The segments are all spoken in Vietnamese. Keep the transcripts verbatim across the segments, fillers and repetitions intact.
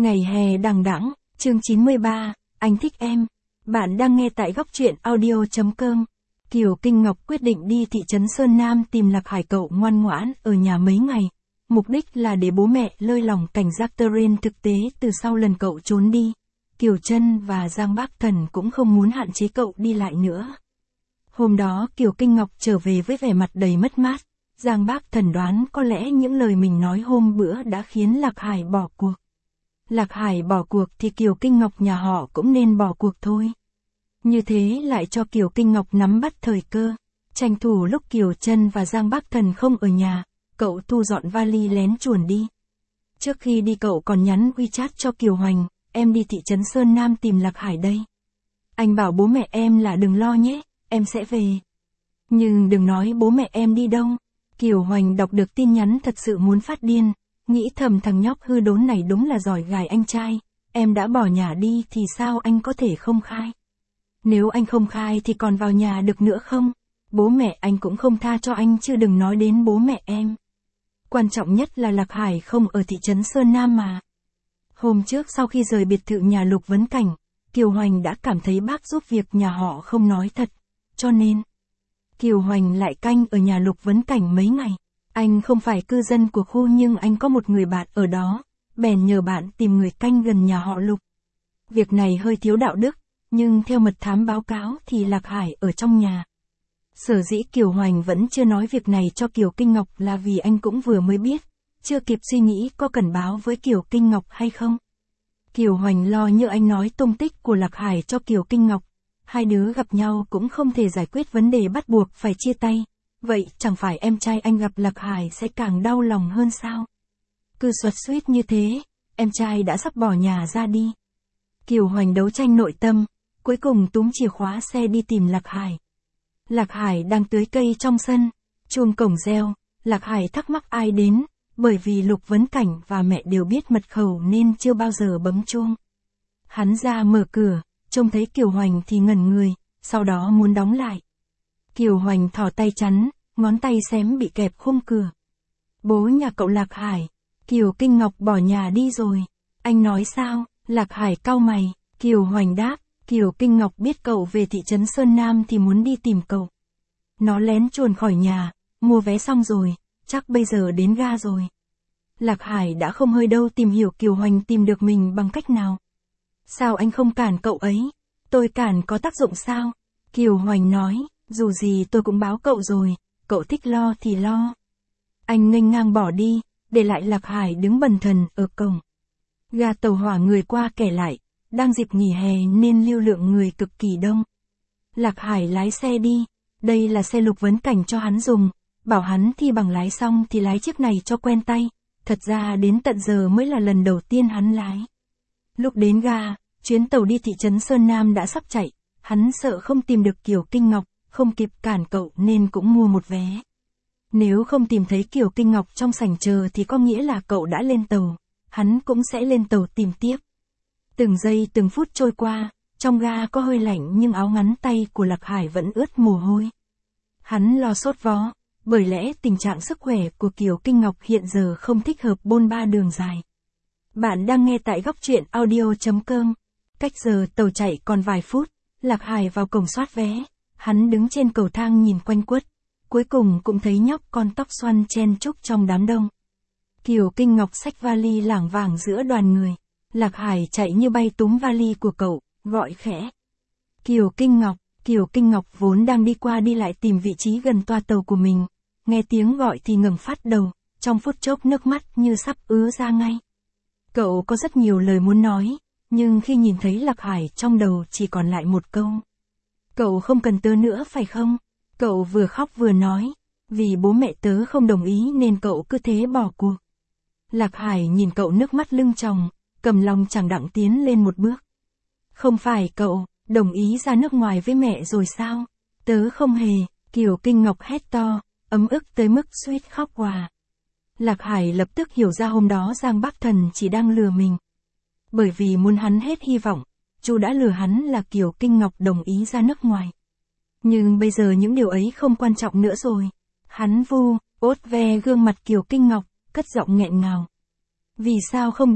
Ngày hè đằng đẵng, chương chín mươi ba, anh thích em. Bạn đang nghe tại góc truyện audio chấm com. Kiều Kinh Ngọc quyết định đi thị trấn Sơn Nam tìm Lạc Hải cậu ngoan ngoãn ở nhà mấy ngày. Mục đích là để bố mẹ lơi lỏng cảnh giác Terrain thực tế từ sau lần cậu trốn đi. Kiều Trân và Giang Bác Thần cũng không muốn hạn chế cậu đi lại nữa. Hôm đó Kiều Kinh Ngọc trở về với vẻ mặt đầy mất mát. Giang Bác Thần đoán có lẽ những lời mình nói hôm bữa đã khiến Lạc Hải bỏ cuộc. Lạc Hải bỏ cuộc thì Kiều Kinh Ngọc nhà họ cũng nên bỏ cuộc thôi. Như thế lại cho Kiều Kinh Ngọc nắm bắt thời cơ. Tranh thủ lúc Kiều Trân và Giang Bác Thần không ở nhà, cậu thu dọn vali lén chuồn đi. Trước khi đi cậu còn nhắn WeChat cho Kiều Hoành, em đi thị trấn Sơn Nam tìm Lạc Hải đây. Anh bảo bố mẹ em là đừng lo nhé, em sẽ về. Nhưng đừng nói bố mẹ em đi đâu. Kiều Hoành đọc được tin nhắn thật sự muốn phát điên, nghĩ thầm thằng nhóc hư đốn này đúng là giỏi gài anh trai, em đã bỏ nhà đi thì sao anh có thể không khai? Nếu anh không khai thì còn vào nhà được nữa không? Bố mẹ anh cũng không tha cho anh chứ đừng nói đến bố mẹ em. Quan trọng nhất là Lạc Hải không ở thị trấn Sơn Nam mà. Hôm trước sau khi rời biệt thự nhà Lục Vấn Cảnh, Kiều Hoành đã cảm thấy bác giúp việc nhà họ không nói thật, cho nên Kiều Hoành lại canh ở nhà Lục Vấn Cảnh mấy ngày. Anh không phải cư dân của khu nhưng anh có một người bạn ở đó, bèn nhờ bạn tìm người canh gần nhà họ Lục. Việc này hơi thiếu đạo đức, nhưng theo mật thám báo cáo thì Lạc Hải ở trong nhà. Sở dĩ Kiều Hoành vẫn chưa nói việc này cho Kiều Kinh Ngọc là vì anh cũng vừa mới biết, chưa kịp suy nghĩ có cần báo với Kiều Kinh Ngọc hay không. Kiều Hoành lo như anh nói tung tích của Lạc Hải cho Kiều Kinh Ngọc, hai đứa gặp nhau cũng không thể giải quyết vấn đề bắt buộc phải chia tay. Vậy chẳng phải em trai anh gặp Lạc Hải sẽ càng đau lòng hơn sao? Cứ xoặt xuýt như thế, em trai đã sắp bỏ nhà ra đi. Kiều Hoành đấu tranh nội tâm, cuối cùng túm chìa khóa xe đi tìm Lạc Hải. Lạc Hải đang tưới cây trong sân, chuông cổng reo, Lạc Hải thắc mắc ai đến, bởi vì Lục Vấn Cảnh và mẹ đều biết mật khẩu nên chưa bao giờ bấm chuông. Hắn ra mở cửa, trông thấy Kiều Hoành thì ngẩn người, sau đó muốn đóng lại. Kiều Hoành thò tay chắn, ngón tay xém bị kẹp khung cửa. Bố nhà cậu Lạc Hải, Kiều Kinh Ngọc bỏ nhà đi rồi. Anh nói sao? Lạc Hải cau mày, Kiều Hoành đáp, Kiều Kinh Ngọc biết cậu về thị trấn Sơn Nam thì muốn đi tìm cậu. Nó lén chuồn khỏi nhà, mua vé xong rồi, chắc bây giờ đến ga rồi. Lạc Hải đã không hơi đâu tìm hiểu Kiều Hoành tìm được mình bằng cách nào. Sao anh không cản cậu ấy? Tôi cản có tác dụng sao? Kiều Hoành nói, dù gì tôi cũng báo cậu rồi, cậu thích lo thì lo. Anh nghênh ngang bỏ đi, để lại Lạc Hải đứng bần thần ở cổng. Ga tàu hỏa người qua kẻ lại, đang dịp nghỉ hè nên lưu lượng người cực kỳ đông. Lạc Hải lái xe đi, đây là xe Lục Vấn Cảnh cho hắn dùng, bảo hắn thi bằng lái xong thì lái chiếc này cho quen tay, thật ra đến tận giờ mới là lần đầu tiên hắn lái. Lúc đến ga, chuyến tàu đi thị trấn Sơn Nam đã sắp chạy, hắn sợ không tìm được Kiều Kinh Ngọc, không kịp cản cậu nên cũng mua một vé. Nếu không tìm thấy Kiều Kinh Ngọc trong sảnh chờ thì có nghĩa là cậu đã lên tàu, hắn cũng sẽ lên tàu tìm tiếp. Từng giây từng phút trôi qua, trong ga có hơi lạnh nhưng áo ngắn tay của Lạc Hải vẫn ướt mồ hôi. Hắn lo sốt vó, bởi lẽ tình trạng sức khỏe của Kiều Kinh Ngọc hiện giờ không thích hợp bôn ba đường dài. Bạn đang nghe tại góc truyện audio chấm com. Cách giờ tàu chạy còn vài phút, Lạc Hải vào cổng soát vé. Hắn đứng trên cầu thang nhìn quanh quất, cuối cùng cũng thấy nhóc con tóc xoăn chen chúc trong đám đông. Kiều Kinh Ngọc xách vali lảng vảng giữa đoàn người. Lạc Hải chạy như bay túm vali của cậu, gọi khẽ. Kiều Kinh Ngọc, Kiều Kinh Ngọc vốn đang đi qua đi lại tìm vị trí gần toa tàu của mình. Nghe tiếng gọi thì ngẩng phát đầu, trong phút chốc nước mắt như sắp ứa ra ngay. Cậu có rất nhiều lời muốn nói, nhưng khi nhìn thấy Lạc Hải trong đầu chỉ còn lại một câu. Cậu không cần tớ nữa phải không? Cậu vừa khóc vừa nói, vì bố mẹ tớ không đồng ý nên cậu cứ thế bỏ cuộc. Lạc Hải nhìn cậu nước mắt lưng tròng, cầm lòng chẳng đặng tiến lên một bước. Không phải cậu, đồng ý ra nước ngoài với mẹ rồi sao? Tớ không hề, Kiều Kinh Ngọc hét to, ấm ức tới mức suýt khóc òa. Lạc Hải lập tức hiểu ra hôm đó Giang Bác Thần chỉ đang lừa mình. Bởi vì muốn hắn hết hy vọng, chú đã lừa hắn là Kiều Kinh Ngọc đồng ý ra nước ngoài. Nhưng bây giờ những điều ấy không quan trọng nữa rồi. Hắn vu, ốt ve gương mặt Kiều Kinh Ngọc, cất giọng nghẹn ngào. Vì sao không đi?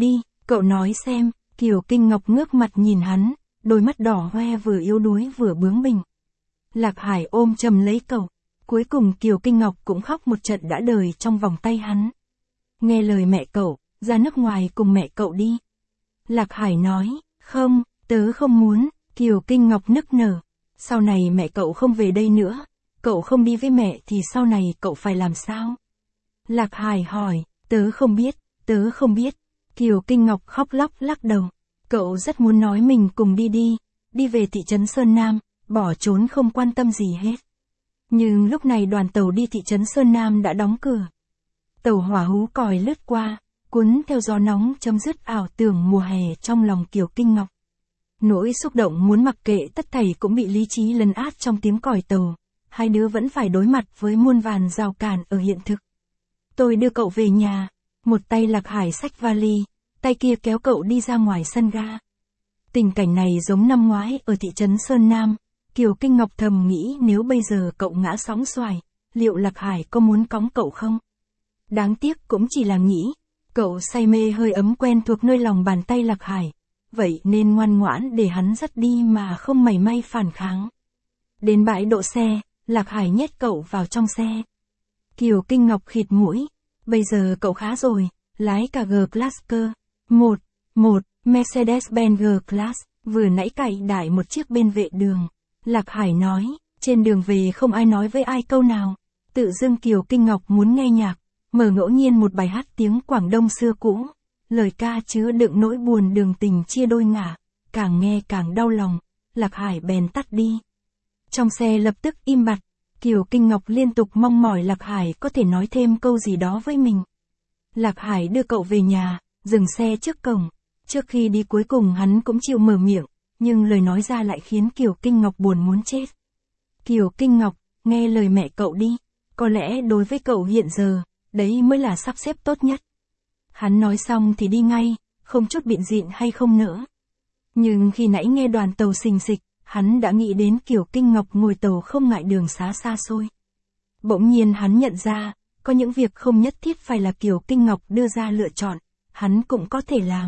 Cậu nói xem, Kiều Kinh Ngọc ngước mặt nhìn hắn, đôi mắt đỏ hoe vừa yếu đuối vừa bướng bỉnh. Lạc Hải ôm chầm lấy cậu, cuối cùng Kiều Kinh Ngọc cũng khóc một trận đã đời trong vòng tay hắn. Nghe lời mẹ cậu, ra nước ngoài cùng mẹ cậu đi. Lạc Hải nói, không, tớ không muốn, Kiều Kinh Ngọc nức nở. Sau này mẹ cậu không về đây nữa, cậu không đi với mẹ thì sau này cậu phải làm sao? Lạc Hải hỏi, tớ không biết, tớ không biết. Kiều Kinh Ngọc khóc lóc lắc đầu. Cậu rất muốn nói mình cùng đi đi, đi về thị trấn Sơn Nam, bỏ trốn không quan tâm gì hết. Nhưng lúc này đoàn tàu đi thị trấn Sơn Nam đã đóng cửa. Tàu hỏa hú còi lướt qua, cuốn theo gió nóng chấm dứt ảo tưởng mùa hè trong lòng Kiều Kinh Ngọc. Nỗi xúc động muốn mặc kệ tất thảy cũng bị lý trí lấn át trong tiếng còi tàu. Hai đứa vẫn phải đối mặt với muôn vàn rào cản ở hiện thực. Tôi đưa cậu về nhà. Một tay Lạc Hải xách vali, tay kia kéo cậu đi ra ngoài sân ga. Tình cảnh này giống năm ngoái ở thị trấn Sơn Nam. Kiều Kinh Ngọc thầm nghĩ nếu bây giờ cậu ngã sóng xoài, liệu Lạc Hải có muốn cõng cậu không? Đáng tiếc cũng chỉ là nghĩ. Cậu say mê hơi ấm quen thuộc nơi lòng bàn tay Lạc Hải. Vậy nên ngoan ngoãn để hắn dắt đi mà không mảy may phản kháng. Đến bãi đỗ xe, Lạc Hải nhét cậu vào trong xe. Kiều Kinh Ngọc khịt mũi. Bây giờ cậu khá rồi, lái cả G-Class cơ. Một, một, Mercedes-Benz G-Class, vừa nãy cày đại một chiếc bên vệ đường. Lạc Hải nói, trên đường về không ai nói với ai câu nào. Tự dưng Kiều Kinh Ngọc muốn nghe nhạc, mở ngẫu nhiên một bài hát tiếng Quảng Đông xưa cũ. Lời ca chứa đựng nỗi buồn đường tình chia đôi ngả, càng nghe càng đau lòng. Lạc Hải bèn tắt đi. Trong xe lập tức im bặt. Kiều Kinh Ngọc liên tục mong mỏi Lạc Hải có thể nói thêm câu gì đó với mình. Lạc Hải đưa cậu về nhà, dừng xe trước cổng. Trước khi đi cuối cùng hắn cũng chịu mở miệng, nhưng lời nói ra lại khiến Kiều Kinh Ngọc buồn muốn chết. Kiều Kinh Ngọc, nghe lời mẹ cậu đi. Có lẽ đối với cậu hiện giờ, đấy mới là sắp xếp tốt nhất. Hắn nói xong thì đi ngay, không chút biện diện hay không nữa. Nhưng khi nãy nghe đoàn tàu xình xịch, hắn đã nghĩ đến Kiều Kinh Ngọc ngồi tàu không ngại đường xá xa xôi. Bỗng nhiên hắn nhận ra, có những việc không nhất thiết phải là Kiều Kinh Ngọc đưa ra lựa chọn, hắn cũng có thể làm.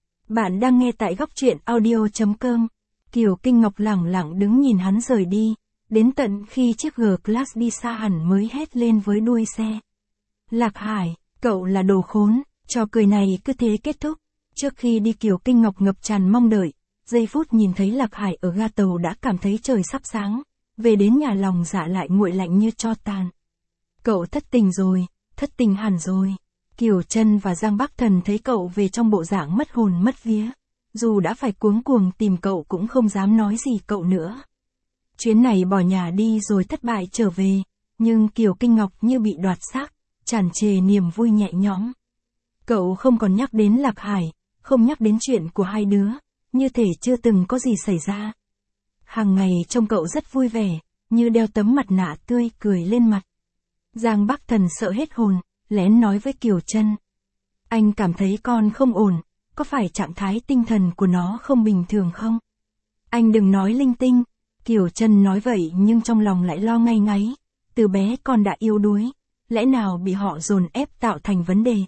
Bạn đang nghe tại góc truyện audio chấm com. Kiều Kinh Ngọc lẳng lặng đứng nhìn hắn rời đi, đến tận khi chiếc G-Class đi xa hẳn mới hét lên với đuôi xe. Lạc Hải, cậu là đồ khốn, trò cười này cứ thế kết thúc. Trước khi đi Kiều Kinh Ngọc ngập tràn mong đợi. Giây phút nhìn thấy Lạc Hải ở ga tàu đã cảm thấy trời sắp sáng, về đến nhà lòng dạ lại nguội lạnh như tro tàn. Cậu thất tình rồi, thất tình hẳn rồi. Kiều Trân và Giang Bắc Thần thấy cậu về trong bộ dạng mất hồn mất vía. Dù đã phải cuống cuồng tìm cậu cũng không dám nói gì cậu nữa. Chuyến này bỏ nhà đi rồi thất bại trở về, nhưng Kiều Kinh Ngọc như bị đoạt xác, tràn trề niềm vui nhẹ nhõm. Cậu không còn nhắc đến Lạc Hải, không nhắc đến chuyện của hai đứa. Như thể chưa từng có gì xảy ra. Hàng ngày trông cậu rất vui vẻ, như đeo tấm mặt nạ tươi cười lên mặt. Giang Bắc Thần sợ hết hồn, lén nói với Kiều Trân. Anh cảm thấy con không ổn, có phải trạng thái tinh thần của nó không bình thường không? Anh đừng nói linh tinh. Kiều Trân nói vậy nhưng trong lòng lại lo ngay ngáy. Từ bé con đã yếu đuối, lẽ nào bị họ dồn ép tạo thành vấn đề?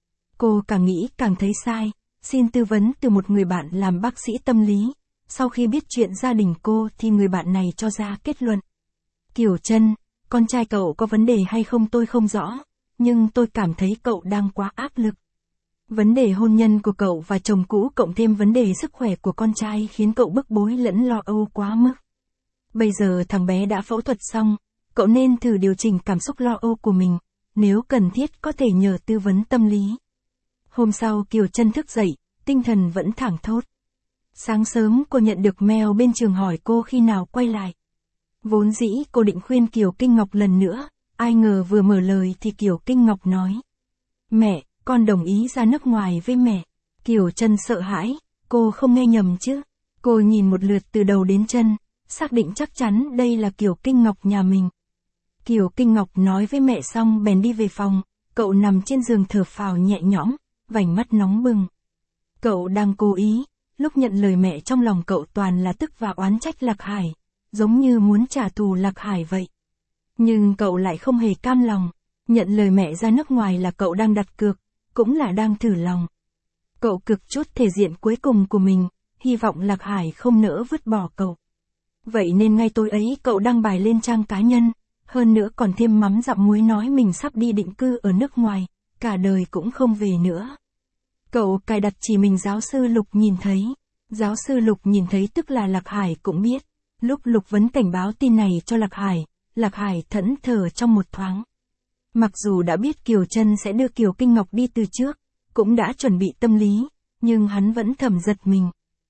Cô càng nghĩ càng thấy sai. Xin tư vấn từ một người bạn làm bác sĩ tâm lý. Sau khi biết chuyện gia đình cô thì người bạn này cho ra kết luận. Kiều Trân, con trai cậu có vấn đề hay không tôi không rõ, nhưng tôi cảm thấy cậu đang quá áp lực. Vấn đề hôn nhân của cậu và chồng cũ cộng thêm vấn đề sức khỏe của con trai khiến cậu bức bối lẫn lo âu quá mức. Bây giờ thằng bé đã phẫu thuật xong, cậu nên thử điều chỉnh cảm xúc lo âu của mình, nếu cần thiết có thể nhờ tư vấn tâm lý. Hôm sau Kiều Trân thức dậy, tinh thần vẫn thảng thốt. Sáng sớm cô nhận được mail bên trường hỏi cô khi nào quay lại. Vốn dĩ cô định khuyên Kiều Kinh Ngọc lần nữa, ai ngờ vừa mở lời thì Kiều Kinh Ngọc nói. Mẹ, con đồng ý ra nước ngoài với mẹ. Kiều Trân sợ hãi, cô không nghe nhầm chứ. Cô nhìn một lượt từ đầu đến chân, xác định chắc chắn đây là Kiều Kinh Ngọc nhà mình. Kiều Kinh Ngọc nói với mẹ xong bèn đi về phòng, cậu nằm trên giường thở phào nhẹ nhõm, vành mắt nóng bừng. Cậu đang cố ý, lúc nhận lời mẹ trong lòng cậu toàn là tức và oán trách Lạc Hải, giống như muốn trả thù Lạc Hải vậy. Nhưng cậu lại không hề cam lòng, nhận lời mẹ ra nước ngoài là cậu đang đặt cược, cũng là đang thử lòng. Cậu cực chút thể diện cuối cùng của mình, hy vọng Lạc Hải không nỡ vứt bỏ cậu. Vậy nên ngay tối ấy cậu đăng bài lên trang cá nhân, hơn nữa còn thêm mắm dặm muối nói mình sắp đi định cư ở nước ngoài, cả đời cũng không về nữa. Cậu cài đặt chỉ mình giáo sư Lục nhìn thấy. Giáo sư Lục nhìn thấy tức là Lạc Hải cũng biết. Lúc Lục Vấn Cảnh báo tin này cho Lạc Hải, Lạc Hải thẫn thờ trong một thoáng. Mặc dù đã biết Kiều Trân sẽ đưa Kiều Kinh Ngọc đi từ trước, cũng đã chuẩn bị tâm lý, nhưng hắn vẫn thầm giật mình.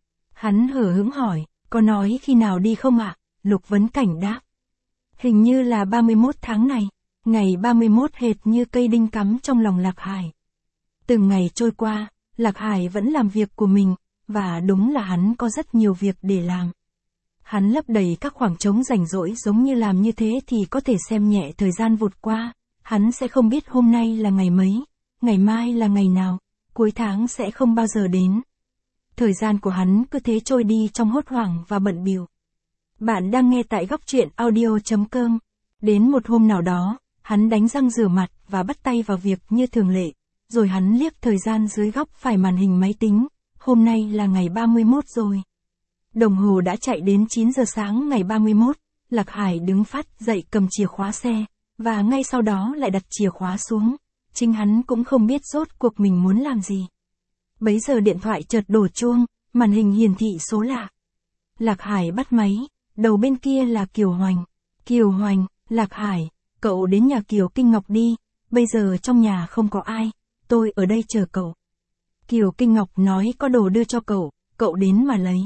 Hắn hờ hững hỏi, có nói khi nào đi không ạ? Lục Vấn Cảnh đáp. Hình như là ba mươi mốt tháng này, ngày ba mươi mốt hệt như cây đinh cắm trong lòng Lạc Hải. Từng ngày trôi qua, Lạc Hải vẫn làm việc của mình, và đúng là hắn có rất nhiều việc để làm. Hắn lấp đầy các khoảng trống rảnh rỗi giống như làm như thế thì có thể xem nhẹ thời gian vụt qua, hắn sẽ không biết hôm nay là ngày mấy, ngày mai là ngày nào, cuối tháng sẽ không bao giờ đến. Thời gian của hắn cứ thế trôi đi trong hốt hoảng và bận bịu. Bạn đang nghe tại góc truyện audio chấm com. Đến một hôm nào đó, hắn đánh răng rửa mặt và bắt tay vào việc như thường lệ, rồi hắn liếc thời gian dưới góc phải màn hình máy tính, hôm nay là ngày ba mươi mốt rồi. Đồng hồ đã chạy đến chín giờ sáng ngày ba mươi mốt, Lạc Hải đứng phát dậy cầm chìa khóa xe, và ngay sau đó lại đặt chìa khóa xuống, chính hắn cũng không biết rốt cuộc mình muốn làm gì. Bấy giờ điện thoại chợt đổ chuông, màn hình hiển thị số lạ. Lạc Hải bắt máy, đầu bên kia là Kiều Hoành. Kiều Hoành, Lạc Hải, cậu đến nhà Kiều Kinh Ngọc đi, bây giờ trong nhà không có ai, tôi ở đây chờ cậu. Kiều Kinh Ngọc nói có đồ đưa cho cậu, cậu đến mà lấy.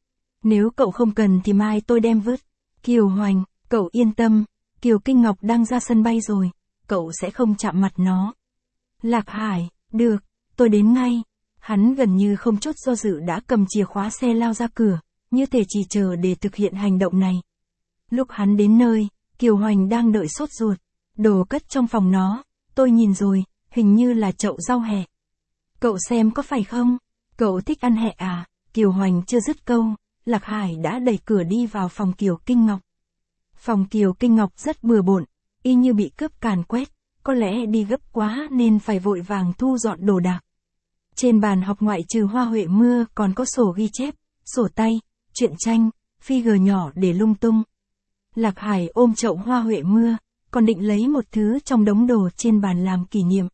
Nếu cậu không cần thì mai tôi đem vứt. Kiều Hoành, cậu yên tâm, Kiều Kinh Ngọc đang ra sân bay rồi, cậu sẽ không chạm mặt nó. Lạc Hải, được, tôi đến ngay. Hắn gần như không chút do dự đã cầm chìa khóa xe lao ra cửa, như thể chỉ chờ để thực hiện hành động này. Lúc hắn đến nơi, Kiều Hoành đang đợi sốt ruột. Đồ cất trong phòng nó, tôi nhìn rồi, hình như là chậu rau hẹ. Cậu xem có phải không? Cậu thích ăn hẹ à? Kiều Hoành chưa dứt câu, Lạc Hải đã đẩy cửa đi vào phòng Kiều Kinh Ngọc. Phòng Kiều Kinh Ngọc rất bừa bộn, y như bị cướp càn quét, có lẽ đi gấp quá nên phải vội vàng thu dọn đồ đạc. Trên bàn học ngoại trừ hoa huệ mưa còn có sổ ghi chép, sổ tay, truyện tranh, figure nhỏ để lung tung. Lạc Hải ôm chậu hoa huệ mưa, còn định lấy một thứ trong đống đồ trên bàn làm kỷ niệm.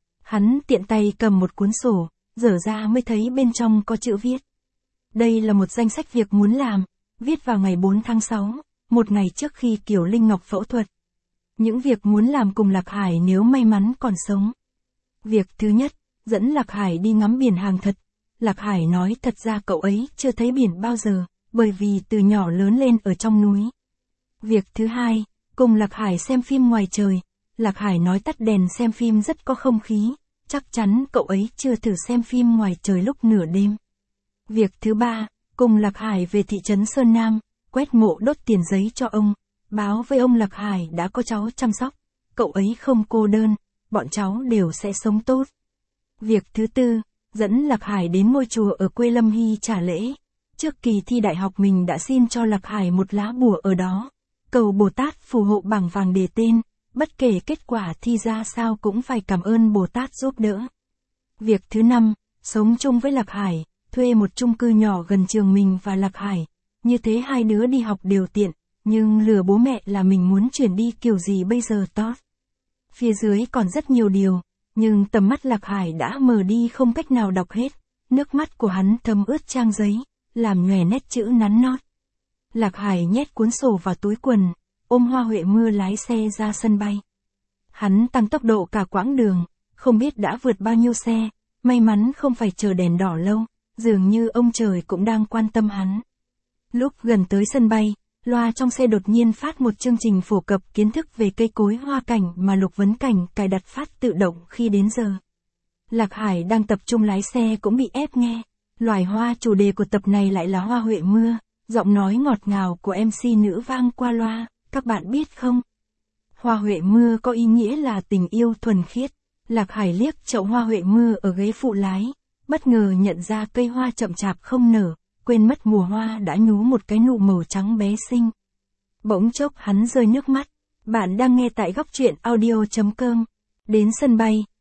Hắn tiện tay cầm một cuốn sổ, dở ra mới thấy bên trong có chữ viết. Đây là một danh sách việc muốn làm, viết vào ngày bốn tháng sáu, một ngày trước khi Kiều Linh Ngọc phẫu thuật. Những việc muốn làm cùng Lạc Hải nếu may mắn còn sống. Việc thứ nhất, dẫn Lạc Hải đi ngắm biển hàng thật. Lạc Hải nói thật ra cậu ấy chưa thấy biển bao giờ, bởi vì từ nhỏ lớn lên ở trong núi. Việc thứ hai, cùng Lạc Hải xem phim ngoài trời. Lạc Hải nói tắt đèn xem phim rất có không khí, chắc chắn cậu ấy chưa thử xem phim ngoài trời lúc nửa đêm. Việc thứ ba, cùng Lạc Hải về thị trấn Sơn Nam, quét mộ đốt tiền giấy cho ông, báo với ông Lạc Hải đã có cháu chăm sóc, cậu ấy không cô đơn, bọn cháu đều sẽ sống tốt. Việc thứ tư, dẫn Lạc Hải đến ngôi chùa ở quê Lâm Hy trả lễ. Trước kỳ thi đại học mình đã xin cho Lạc Hải một lá bùa ở đó, cầu Bồ Tát phù hộ bảng vàng đề tên, bất kể kết quả thi ra sao cũng phải cảm ơn Bồ Tát giúp đỡ. Việc thứ năm, sống chung với Lạc Hải, thuê một chung cư nhỏ gần trường mình và Lạc Hải, như thế hai đứa đi học đều tiện, nhưng lừa bố mẹ là mình muốn chuyển đi kiểu gì bây giờ tốt. Phía dưới còn rất nhiều điều, nhưng tầm mắt Lạc Hải đã mờ đi không cách nào đọc hết, nước mắt của hắn thấm ướt trang giấy, làm nhòe nét chữ nắn nót. Lạc Hải nhét cuốn sổ vào túi quần, ôm hoa huệ mưa lái xe ra sân bay. Hắn tăng tốc độ cả quãng đường, không biết đã vượt bao nhiêu xe, may mắn không phải chờ đèn đỏ lâu, dường như ông trời cũng đang quan tâm hắn. Lúc gần tới sân bay, loa trong xe đột nhiên phát một chương trình phổ cập kiến thức về cây cối hoa cảnh mà Lục Vấn Cảnh cài đặt phát tự động khi đến giờ. Lạc Hải đang tập trung lái xe cũng bị ép nghe. Loài hoa chủ đề của tập này lại là hoa huệ mưa, giọng nói ngọt ngào của em xê nữ vang qua loa, các bạn biết không? Hoa huệ mưa có ý nghĩa là tình yêu thuần khiết. Lạc Hải liếc chậu hoa huệ mưa ở ghế phụ lái, bất ngờ nhận ra cây hoa chậm chạp không nở, quên mất mùa hoa đã nhú một cái nụ màu trắng bé xinh. Bỗng chốc hắn rơi nước mắt. Bạn đang nghe tại góc truyện audio chấm com. Đến sân bay,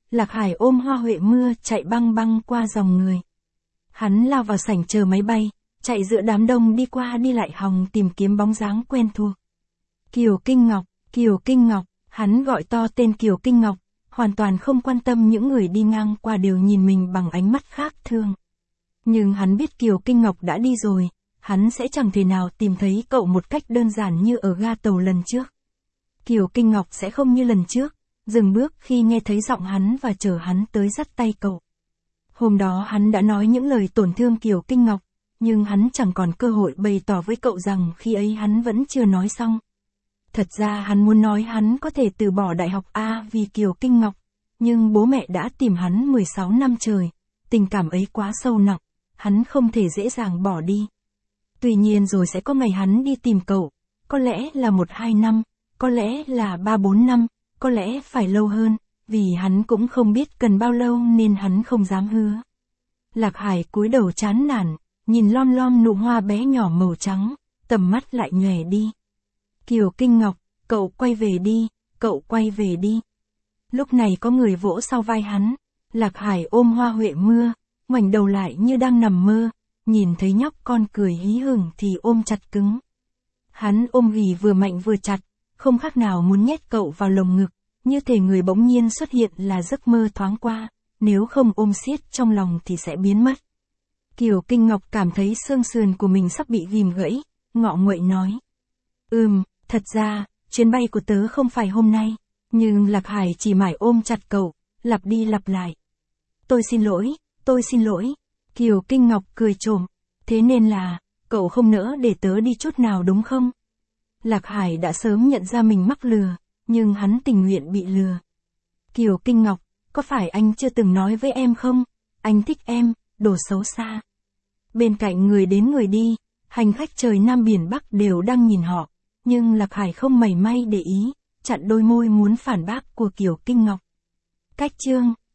Lạc Hải ôm Hoa Huệ Mưa chạy băng băng qua dòng người. Hắn lao vào sảnh chờ máy bay, chạy giữa đám đông đi qua đi lại hòng tìm kiếm bóng dáng quen thuộc. Kiều Kinh Ngọc, Kiều Kinh Ngọc, hắn gọi to tên Kiều Kinh Ngọc, hoàn toàn không quan tâm những người đi ngang qua đều nhìn mình bằng ánh mắt khác thường. Nhưng hắn biết Kiều Kinh Ngọc đã đi rồi, hắn sẽ chẳng thể nào tìm thấy cậu một cách đơn giản như ở ga tàu lần trước. Kiều Kinh Ngọc sẽ không như lần trước, dừng bước khi nghe thấy giọng hắn và chờ hắn tới dắt tay cậu. Hôm đó hắn đã nói những lời tổn thương Kiều Kinh Ngọc, nhưng hắn chẳng còn cơ hội bày tỏ với cậu rằng khi ấy hắn vẫn chưa nói xong. Thật ra hắn muốn nói hắn có thể từ bỏ đại học A vì Kiều Kinh Ngọc, nhưng bố mẹ đã tìm hắn mười sáu năm trời, tình cảm ấy quá sâu nặng, hắn không thể dễ dàng bỏ đi. Tuy nhiên rồi sẽ có ngày hắn đi tìm cậu, có lẽ là một hai năm, có lẽ là ba bốn năm, có lẽ phải lâu hơn, vì hắn cũng không biết cần bao lâu nên hắn không dám hứa. Lạc Hải cúi đầu chán nản, nhìn lom lom nụ hoa bé nhỏ màu trắng, tầm mắt lại nhòe đi. Kiều Kinh Ngọc, cậu quay về đi, cậu quay về đi. Lúc này có người vỗ sau vai hắn, Lạc Hải ôm Hoa Huệ Mưa, ngoảnh đầu lại như đang nằm mơ, nhìn thấy nhóc con cười hí hửng thì ôm chặt cứng. Hắn ôm ghì vừa mạnh vừa chặt, không khác nào muốn nhét cậu vào lồng ngực, như thể người bỗng nhiên xuất hiện là giấc mơ thoáng qua, nếu không ôm siết trong lòng thì sẽ biến mất. Kiều Kinh Ngọc cảm thấy xương sườn của mình sắp bị ghìm gãy, ngọ nguậy nói. Ừm, thật ra, chuyến bay của tớ không phải hôm nay, nhưng Lạc Hải chỉ mải ôm chặt cậu, lặp đi lặp lại. Tôi xin lỗi, tôi xin lỗi. Kiều Kinh Ngọc cười trộm, thế nên là, cậu không nỡ để tớ đi chút nào đúng không? Lạc Hải đã sớm nhận ra mình mắc lừa, nhưng hắn tình nguyện bị lừa. Kiều Kinh Ngọc, có phải anh chưa từng nói với em không? Anh thích em, đồ xấu xa. Bên cạnh người đến người đi, hành khách trời Nam Biển Bắc đều đang nhìn họ, nhưng Lạc Hải không mảy may để ý, chặn đôi môi muốn phản bác của Kiều Kinh Ngọc. Cách chương